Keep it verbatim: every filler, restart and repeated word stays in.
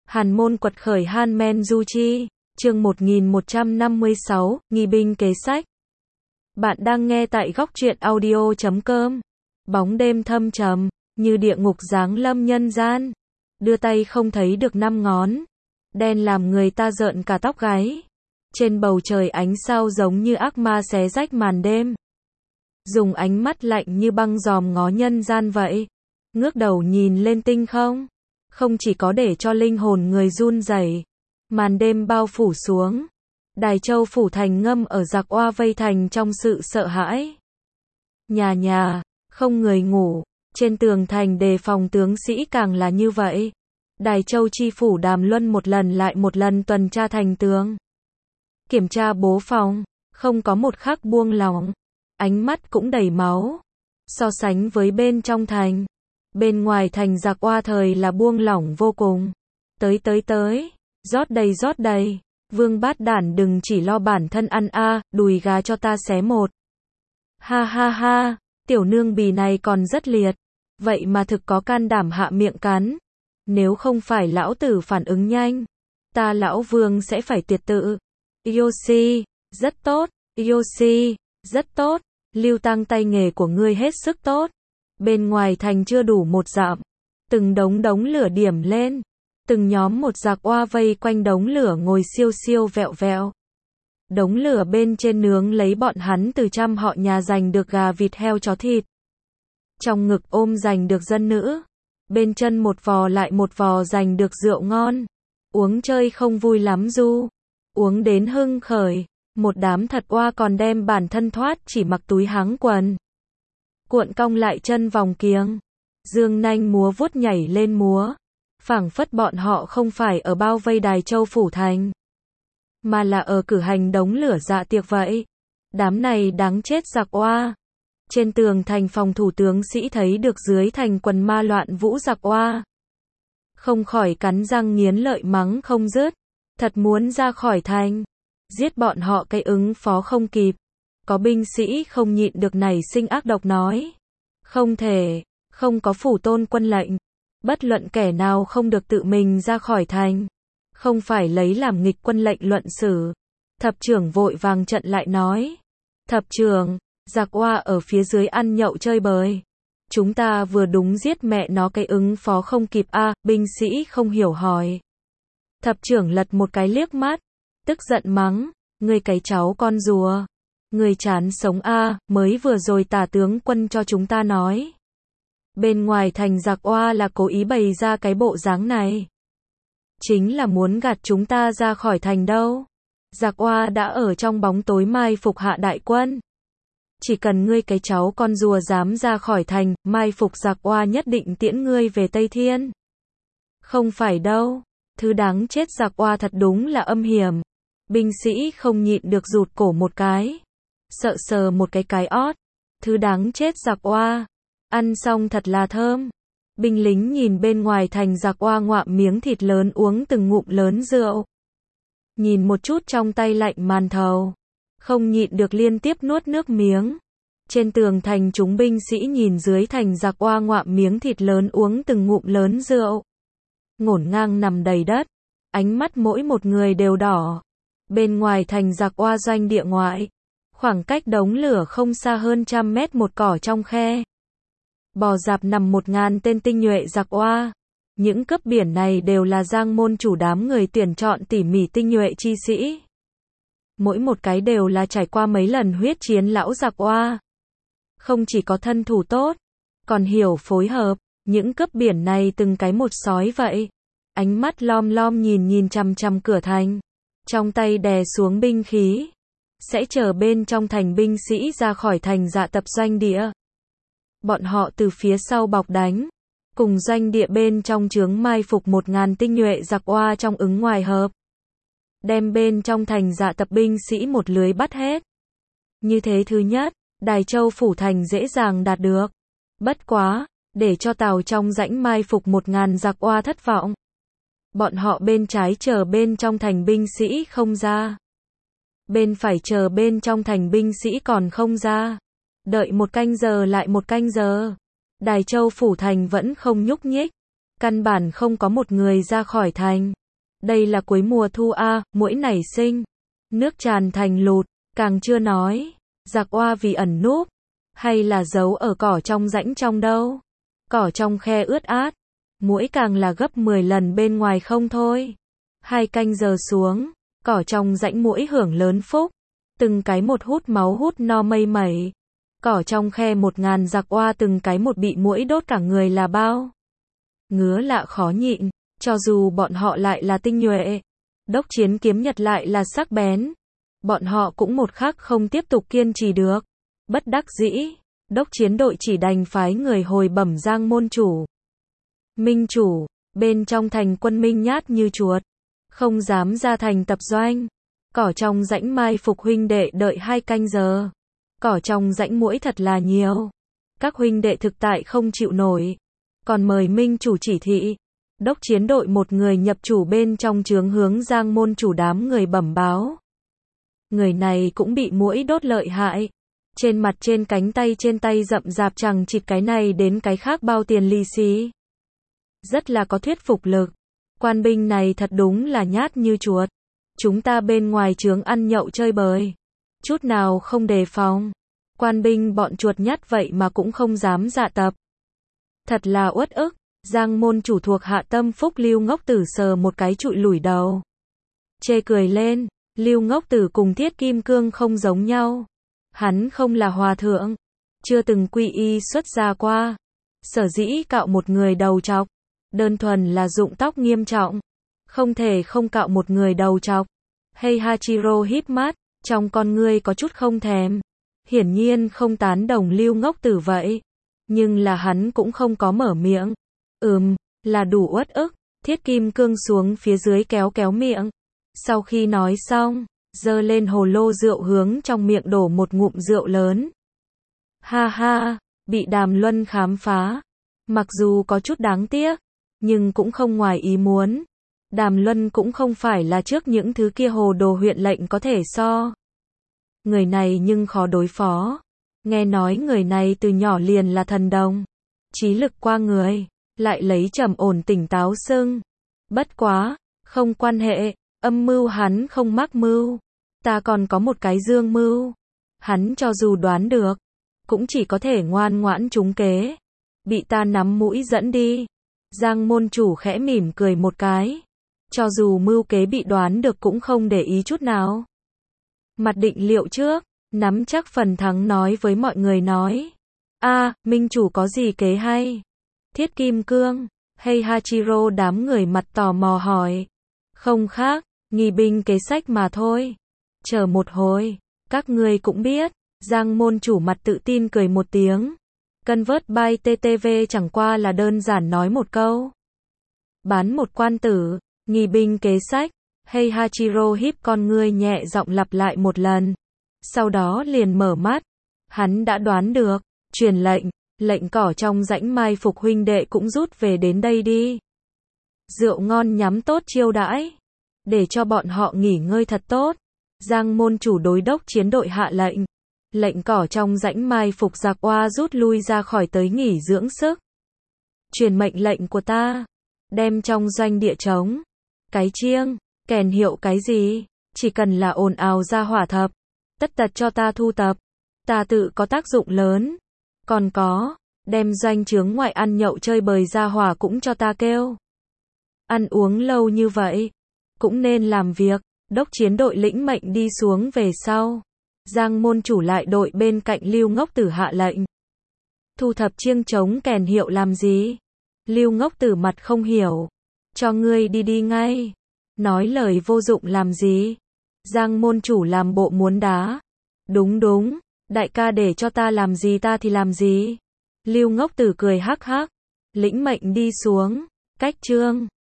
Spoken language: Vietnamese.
Hàn Môn quật khởi Han Men Du Chi, chương một nghìn một trăm năm mươi sáu, nghi binh kế sách. Bạn đang nghe tại góc truyện audio chấm com. Bóng đêm thâm trầm, như địa ngục giáng lâm nhân gian. Đưa tay không thấy được năm ngón. Đen làm người ta rợn cả tóc gáy. Trên bầu trời ánh sao giống như ác ma xé rách màn đêm. Dùng ánh mắt lạnh như băng dòm ngó nhân gian vậy. Ngước đầu nhìn lên tinh không. Không chỉ có để cho linh hồn người run rẩy, màn đêm bao phủ xuống. Đài Châu phủ thành ngâm ở giặc oa vây thành trong sự sợ hãi. Nhà nhà, không người ngủ, trên tường thành đề phòng tướng sĩ càng là như vậy. Đài Châu chi phủ Đàm Luân một lần lại một lần tuần tra thành tường. Kiểm tra bố phòng, không có một khắc buông lỏng. Ánh mắt cũng đầy máu. So sánh với bên trong thành, bên ngoài thành giặc oa thời là buông lỏng vô cùng. Tới tới tới, rót đầy rót đầy. Vương Bát Đản đừng chỉ lo bản thân ăn a, đùi gà cho ta xé một. Ha ha ha, tiểu nương bì này còn rất liệt. Vậy mà thực có can đảm hạ miệng cắn. Nếu không phải lão tử phản ứng nhanh, ta lão Vương sẽ phải tiệt tự. Yoshi, rất tốt. Yoshi, rất tốt. Lưu Tăng tay nghề của ngươi hết sức tốt. Bên ngoài thành chưa đủ một dặm, từng đống đống lửa điểm lên, từng nhóm một giặc oa vây quanh đống lửa ngồi siêu siêu vẹo vẹo. Đống lửa bên trên nướng lấy bọn hắn từ trăm họ nhà giành được gà vịt heo chó thịt. Trong ngực ôm giành được dân nữ, bên chân một vò lại một vò giành được rượu ngon. Uống chơi không vui lắm du, uống đến hưng khởi. Một đám thật oa còn đem bản thân thoát chỉ mặc túi háng quần. Cuộn cong lại chân vòng kiếng. Dương nanh múa vuốt nhảy lên múa. Phảng phất bọn họ không phải ở bao vây Đài Châu phủ thành, mà là ở cử hành đống lửa dạ tiệc vậy. Đám này đáng chết giặc oa. Trên tường thành phòng thủ tướng sĩ thấy được dưới thành quần ma loạn vũ giặc oa. Không khỏi cắn răng nghiến lợi mắng không dứt. Thật muốn ra khỏi thành, giết bọn họ cái ứng phó không kịp. Có binh sĩ không nhịn được nảy sinh ác độc nói. Không thể, không có phủ tôn quân lệnh. Bất luận kẻ nào không được tự mình ra khỏi thành. Không phải lấy làm nghịch quân lệnh luận xử. Thập trưởng vội vàng trận lại nói. Thập trưởng, giặc oa ở phía dưới ăn nhậu chơi bời. Chúng ta vừa đúng giết mẹ nó cái ứng phó không kịp a à, binh sĩ không hiểu hỏi. Thập trưởng lật một cái liếc mắt. Tức giận mắng, ngươi cái cháu con rùa. Ngươi chán sống a à, mới vừa rồi tả tướng quân cho chúng ta nói. Bên ngoài thành giặc oa là cố ý bày ra cái bộ dáng này. Chính là muốn gạt chúng ta ra khỏi thành đâu. Giặc oa đã ở trong bóng tối mai phục hạ đại quân. Chỉ cần ngươi cái cháu con rùa dám ra khỏi thành, mai phục giặc oa nhất định tiễn ngươi về Tây Thiên. Không phải đâu, thứ đáng chết giặc oa thật đúng là âm hiểm. Binh sĩ không nhịn được rụt cổ một cái. Sợ sờ một cái cái ót. Thứ đáng chết giặc oa. Ăn xong thật là thơm. Binh lính nhìn bên ngoài thành giặc oa ngoạm miếng thịt lớn uống từng ngụm lớn rượu. Nhìn một chút trong tay lạnh màn thầu. Không nhịn được liên tiếp nuốt nước miếng. Trên tường thành chúng binh sĩ nhìn dưới thành giặc oa ngoạm miếng thịt lớn uống từng ngụm lớn rượu. Ngổn ngang nằm đầy đất. Ánh mắt mỗi một người đều đỏ. Bên ngoài thành giặc oa doanh địa ngoại. Khoảng cách đống lửa không xa hơn trăm mét một cỏ trong khe. Bò rạp nằm một ngàn tên tinh nhuệ giặc oa. Những cấp biển này đều là Giang Môn chủ đám người tuyển chọn tỉ mỉ tinh nhuệ chi sĩ. Mỗi một cái đều là trải qua mấy lần huyết chiến lão giặc oa. Không chỉ có thân thủ tốt, còn hiểu phối hợp. Những cấp biển này từng cái một sói vậy. Ánh mắt lom lom nhìn nhìn chằm chằm cửa thành. Trong tay đè xuống binh khí. Sẽ chờ bên trong thành binh sĩ ra khỏi thành dạ tập doanh địa. Bọn họ từ phía sau bọc đánh. Cùng doanh địa bên trong chướng mai phục một ngàn tinh nhuệ giặc oa trong ứng ngoài hợp. Đem bên trong thành dạ tập binh sĩ một lưới bắt hết. Như thế thứ nhất, Đài Châu phủ thành dễ dàng đạt được. Bất quá, để cho tàu trong rãnh mai phục một ngàn giặc oa thất vọng. Bọn họ bên trái chờ bên trong thành binh sĩ không ra. Bên phải chờ bên trong thành binh sĩ còn không ra. Đợi một canh giờ lại một canh giờ. Đài Châu phủ thành vẫn không nhúc nhích. Căn bản không có một người ra khỏi thành. Đây là cuối mùa thu a, muỗi nảy sinh, nước tràn thành lụt, càng chưa nói, giặc oa vì ẩn núp, hay là giấu ở cỏ trong rãnh trong đâu. Cỏ trong khe ướt át, muỗi càng là gấp mười lần bên ngoài không thôi. Hai canh giờ xuống, cỏ trong rãnh muỗi hưởng lớn phúc, từng cái một hút máu hút no mây mẩy. Cỏ trong khe một ngàn giặc oa từng cái một bị muỗi đốt cả người là bao. Ngứa lạ khó nhịn, cho dù bọn họ lại là tinh nhuệ, đốc chiến kiếm nhật lại là sắc bén. Bọn họ cũng một khắc không tiếp tục kiên trì được. Bất đắc dĩ, đốc chiến đội chỉ đành phái người hồi bẩm Giang môn chủ. Minh chủ, bên trong thành quân Minh nhát như chuột, không dám ra thành tập doanh. Cỏ trong rãnh mai phục huynh đệ đợi hai canh giờ. Cỏ trong rãnh muỗi thật là nhiều. Các huynh đệ thực tại không chịu nổi. Còn mời Minh chủ chỉ thị. Đốc chiến đội một người nhập chủ bên trong trướng hướng Giang môn chủ đám người bẩm báo. Người này cũng bị muỗi đốt lợi hại. Trên mặt trên cánh tay trên tay rậm rạp chẳng chịt cái này đến cái khác bao tiền lì xì. Rất là có thuyết phục lực. Quan binh này thật đúng là nhát như chuột. Chúng ta bên ngoài trướng ăn nhậu chơi bời. Chút nào không đề phòng. Quan binh bọn chuột nhát vậy mà cũng không dám dạ tập. Thật là uất ức. Giang môn chủ thuộc hạ tâm phúc Lưu Ngốc Tử sờ một cái trụi lủi đầu. Chê cười lên, Lưu Ngốc Tử cùng Thiết Kim Cương không giống nhau. Hắn không là hòa thượng, chưa từng quy y xuất gia qua. Sở dĩ cạo một người đầu trọc, đơn thuần là rụng tóc nghiêm trọng. Không thể không cạo một người đầu trọc. Heihachiro híp mắt, trong con ngươi có chút không thèm. Hiển nhiên không tán đồng Lưu Ngốc Tử vậy. Nhưng là hắn cũng không có mở miệng. Ừm, là đủ uất ức. Thiết Kim Cương xuống phía dưới kéo kéo miệng. Sau khi nói xong, giơ lên hồ lô rượu hướng trong miệng đổ một ngụm rượu lớn. Ha ha, bị Đàm Luân khám phá. Mặc dù có chút đáng tiếc, nhưng cũng không ngoài ý muốn. Đàm Luân cũng không phải là trước những thứ kia hồ đồ huyện lệnh có thể so. Người này nhưng khó đối phó. Nghe nói người này từ nhỏ liền là thần đồng. Trí lực qua người, lại lấy trầm ổn tỉnh táo xưng. Bất quá, không quan hệ, âm mưu hắn không mắc mưu. Ta còn có một cái dương mưu. Hắn cho dù đoán được, cũng chỉ có thể ngoan ngoãn trúng kế. Bị ta nắm mũi dẫn đi. Giang môn chủ khẽ mỉm cười một cái. Cho dù mưu kế bị đoán được cũng không để ý chút nào. Mặt định liệu trước, nắm chắc phần thắng nói với mọi người nói. A, Minh chủ có gì kế hay? Thiết Kim Cương, Heihachiro đám người mặt tò mò hỏi. Không khác, nghi binh kế sách mà thôi. Chờ một hồi, các ngươi cũng biết. Giang môn chủ mặt tự tin cười một tiếng. Convert by tê tê vê chẳng qua là đơn giản nói một câu. Bán một quan tử, nghi binh kế sách. Heihachiro híp con ngươi nhẹ giọng lặp lại một lần. Sau đó liền mở mắt. Hắn đã đoán được. Truyền lệnh, lệnh cỏ trong rãnh mai phục huynh đệ cũng rút về đến đây đi. Rượu ngon nhắm tốt chiêu đãi. Để cho bọn họ nghỉ ngơi thật tốt. Giang môn chủ đối đốc chiến đội hạ lệnh. Lệnh cỏ trong rãnh mai phục giặc oa rút lui ra khỏi tới nghỉ dưỡng sức. Truyền mệnh lệnh của ta. Đem trong doanh địa trống. Cái chiêng, kèn hiệu cái gì. Chỉ cần là ồn ào ra hỏa thập. Tất tật cho ta thu tập. Ta tự có tác dụng lớn. Còn có, đem doanh trướng ngoại ăn nhậu chơi bời ra hỏa cũng cho ta kêu. Ăn uống lâu như vậy. Cũng nên làm việc. Đốc chiến đội lĩnh mệnh đi xuống về sau. Giang môn chủ lại đội bên cạnh Lưu Ngốc Tử hạ lệnh. Thu thập chiêng trống kèn hiệu làm gì? Lưu Ngốc Tử mặt không hiểu. Cho ngươi đi đi ngay. Nói lời vô dụng làm gì? Giang môn chủ làm bộ muốn đá. Đúng đúng, đại ca để cho ta làm gì ta thì làm gì. Lưu Ngốc Tử cười hắc hắc. Lĩnh mệnh đi xuống. Cách chương